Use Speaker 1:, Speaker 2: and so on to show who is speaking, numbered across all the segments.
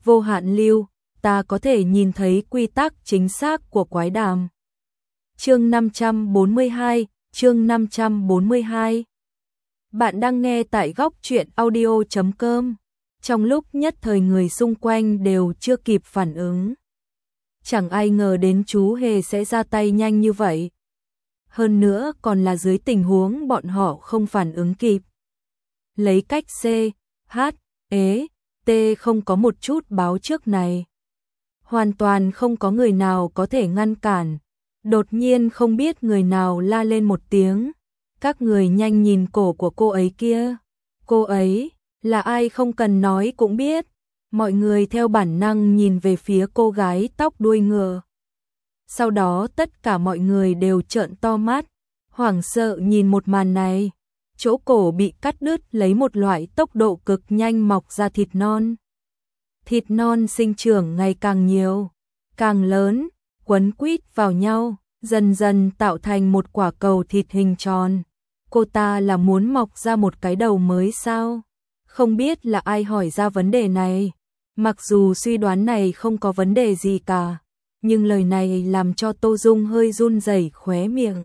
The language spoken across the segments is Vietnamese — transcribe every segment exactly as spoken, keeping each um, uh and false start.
Speaker 1: vô hạn lưu, ta có thể nhìn thấy quy tắc chính xác của quái đàm. Chương năm trăm bốn mươi hai, chương năm trăm bốn mươi hai. Bạn đang nghe tại góc truyện audio chấm com. Trong lúc nhất thời người xung quanh đều chưa kịp phản ứng. Chẳng ai ngờ đến chú Hề sẽ ra tay nhanh như vậy. Hơn nữa còn là dưới tình huống bọn họ không phản ứng kịp. Lấy cách C, H, E, T không có một chút báo trước này. Hoàn toàn không có người nào có thể ngăn cản. Đột nhiên không biết người nào la lên một tiếng. Các người nhanh nhìn cổ của cô ấy kia. Cô ấy là ai không cần nói cũng biết. Mọi người theo bản năng nhìn về phía cô gái tóc đuôi ngựa. Sau đó tất cả mọi người đều trợn to mắt, hoảng sợ nhìn một màn này. Chỗ cổ bị cắt đứt lấy một loại tốc độ cực nhanh mọc ra thịt non. Thịt non sinh trưởng ngày càng nhiều, càng lớn, quấn quýt vào nhau, dần dần tạo thành một quả cầu thịt hình tròn. Cô ta là muốn mọc ra một cái đầu mới sao? Không biết là ai hỏi ra vấn đề này. Mặc dù suy đoán này không có vấn đề gì cả, nhưng lời này làm cho Tô Dung hơi run rẩy khóe miệng.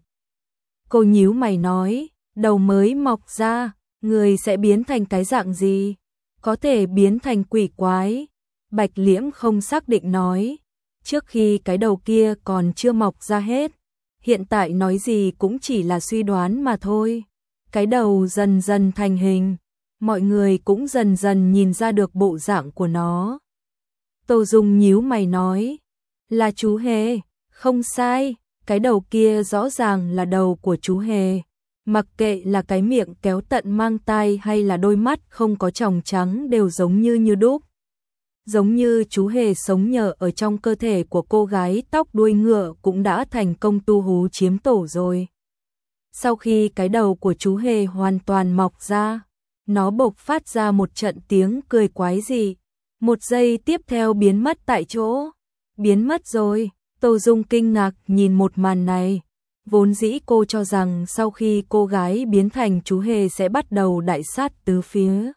Speaker 1: Cô nhíu mày nói, đầu mới mọc ra, người sẽ biến thành cái dạng gì? Có thể biến thành quỷ quái. Bạch Liễm không xác định nói, trước khi cái đầu kia còn chưa mọc ra hết, hiện tại nói gì cũng chỉ là suy đoán mà thôi. Cái đầu dần dần thành hình, mọi người cũng dần dần nhìn ra được bộ dạng của nó. Tô Dung nhíu mày nói, là chú Hề, không sai, cái đầu kia rõ ràng là đầu của chú Hề. Mặc kệ là cái miệng kéo tận mang tai hay là đôi mắt không có tròng trắng đều giống như như đúc. Giống như chú Hề sống nhờ ở trong cơ thể của cô gái tóc đuôi ngựa cũng đã thành công tu hú chiếm tổ rồi. Sau khi cái đầu của chú Hề hoàn toàn mọc ra, nó bộc phát ra một trận tiếng cười quái dị. Một giây tiếp theo biến mất tại chỗ. Biến mất rồi. Tô Dung kinh ngạc nhìn một màn này. Vốn dĩ cô cho rằng sau khi cô gái biến thành chú Hề sẽ bắt đầu đại sát tứ phía.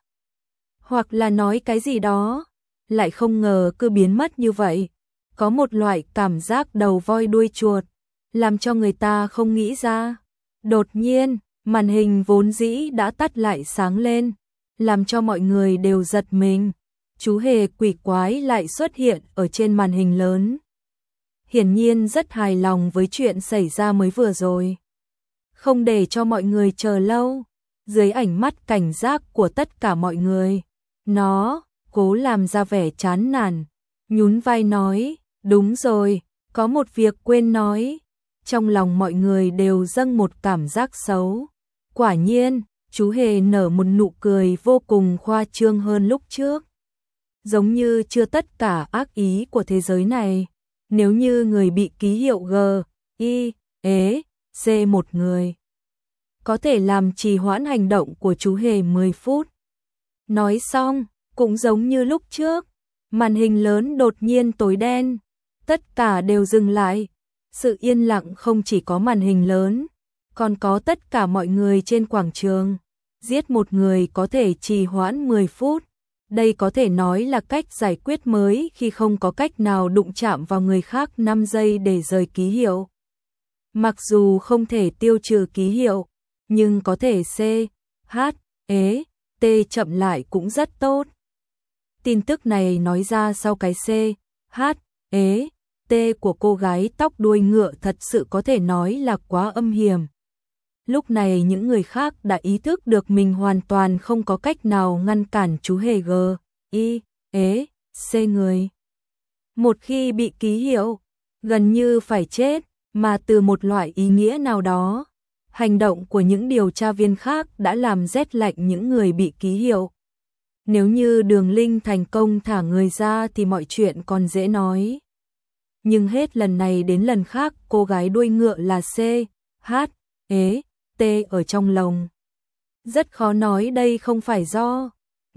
Speaker 1: Hoặc là nói cái gì đó. Lại không ngờ cứ biến mất như vậy. Có một loại cảm giác đầu voi đuôi chuột. Làm cho người ta không nghĩ ra. Đột nhiên, màn hình vốn dĩ đã tắt lại sáng lên. Làm cho mọi người đều giật mình. Chú Hề quỷ quái lại xuất hiện ở trên màn hình lớn. Hiển nhiên rất hài lòng với chuyện xảy ra mới vừa rồi. Không để cho mọi người chờ lâu, dưới ánh mắt cảnh giác của tất cả mọi người, nó cố làm ra vẻ chán nản, nhún vai nói, đúng rồi, có một việc quên nói. Trong lòng mọi người đều dâng một cảm giác xấu. Quả nhiên, chú Hề nở một nụ cười vô cùng khoa trương hơn lúc trước. Giống như chưa tất cả ác ý của thế giới này. Nếu như người bị ký hiệu G, I, E, C một người, có thể làm trì hoãn hành động của chú Hề mười phút. Nói xong, cũng giống như lúc trước, màn hình lớn đột nhiên tối đen. Tất cả đều dừng lại. Sự yên lặng không chỉ có màn hình lớn, còn có tất cả mọi người trên quảng trường. Giết một người có thể trì hoãn mười phút. Đây có thể nói là cách giải quyết mới khi không có cách nào đụng chạm vào người khác năm giây để rời ký hiệu. Mặc dù không thể tiêu trừ ký hiệu, nhưng có thể C, H, E, T chậm lại cũng rất tốt. Tin tức này nói ra sau cái C, H, E, T của cô gái tóc đuôi ngựa thật sự có thể nói là quá âm hiểm. Lúc này những người khác đã ý thức được mình hoàn toàn không có cách nào ngăn cản chú Hề G, I, E, C người. Một khi bị ký hiệu, gần như phải chết, mà từ một loại ý nghĩa nào đó, hành động của những điều tra viên khác đã làm rét lạnh những người bị ký hiệu. Nếu như Đường Linh thành công thả người ra thì mọi chuyện còn dễ nói. Nhưng hết lần này đến lần khác cô gái đuôi ngựa là C, H, E, T ở trong lồng. Rất khó nói đây không phải do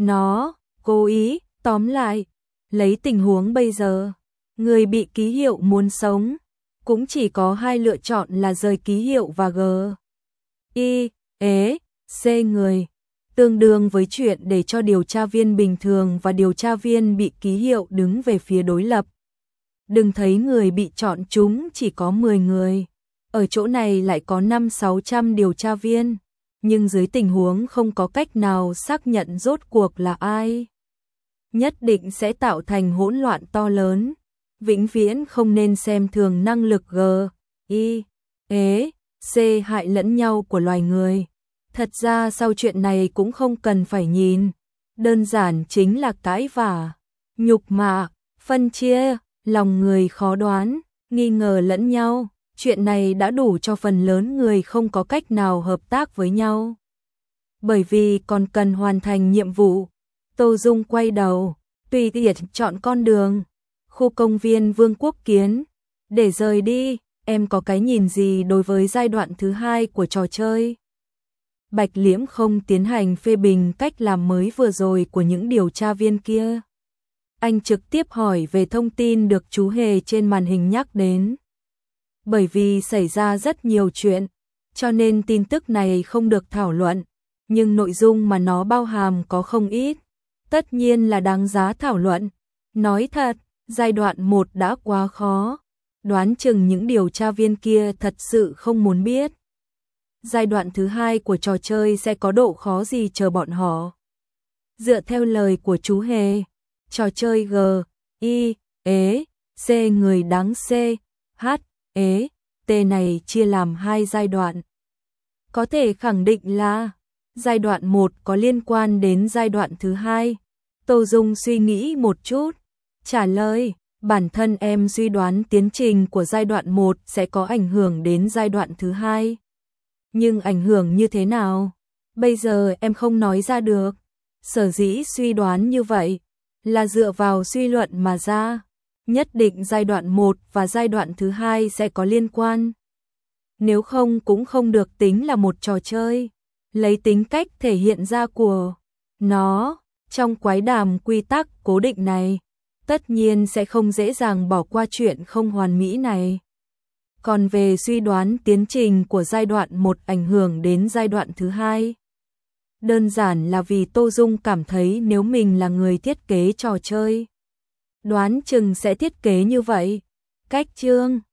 Speaker 1: nó cố ý. Tóm lại, lấy tình huống bây giờ, người bị ký hiệu muốn sống, cũng chỉ có hai lựa chọn là rời ký hiệu và G, I, E, C người. tương đương với chuyện để cho điều tra viên bình thường và điều tra viên bị ký hiệu đứng về phía đối lập. Đừng thấy người bị chọn chúng chỉ có mười người, ở chỗ này lại có năm sáu trăm điều tra viên, nhưng dưới tình huống không có cách nào xác nhận rốt cuộc là ai, nhất định sẽ tạo thành hỗn loạn to lớn. Vĩnh viễn không nên xem thường năng lực G, I, E, C hại lẫn nhau của loài người. Thật ra sau chuyện này cũng không cần phải nhìn, đơn giản chính là cãi vả, nhục mạ, phân chia, lòng người khó đoán, nghi ngờ lẫn nhau. Chuyện này đã đủ cho phần lớn người không có cách nào hợp tác với nhau. Bởi vì còn cần hoàn thành nhiệm vụ. Tô Dung quay đầu, tùy tiện chọn con đường, khu công viên Vương Quốc Kiến, để rời đi. Em có cái nhìn gì đối với giai đoạn thứ hai của trò chơi? Bạch Liễm không tiến hành phê bình cách làm mới vừa rồi của những điều tra viên kia. Anh trực tiếp hỏi về thông tin được chú Hề trên màn hình nhắc đến. Bởi vì xảy ra rất nhiều chuyện, cho nên tin tức này không được thảo luận, nhưng nội dung mà nó bao hàm có không ít, tất nhiên là đáng giá thảo luận. Nói thật, giai đoạn một đã quá khó, đoán chừng những điều tra viên kia thật sự không muốn biết. Giai đoạn thứ hai của trò chơi sẽ có độ khó gì chờ bọn họ. Dựa theo lời của chú Hề, trò chơi G, I, E, C người đáng C, H, E, T này chia làm hai giai đoạn. Có thể khẳng định là giai đoạn một có liên quan đến giai đoạn thứ hai. Tô Dung suy nghĩ một chút, trả lời, bản thân em suy đoán tiến trình của giai đoạn một sẽ có ảnh hưởng đến giai đoạn thứ hai. Nhưng ảnh hưởng như thế nào? Bây giờ em không nói ra được. Sở dĩ suy đoán như vậy là dựa vào suy luận mà ra. Nhất định giai đoạn một và giai đoạn thứ hai sẽ có liên quan. Nếu không cũng không được tính là một trò chơi. Lấy tính cách thể hiện ra của nó trong quái đàm quy tắc cố định này, tất nhiên sẽ không dễ dàng bỏ qua chuyện không hoàn mỹ này. Còn về suy đoán tiến trình của giai đoạn một ảnh hưởng đến giai đoạn thứ hai, đơn giản là vì Tô Dung cảm thấy nếu mình là người thiết kế trò chơi, đoán chừng sẽ thiết kế như vậy. Cách chương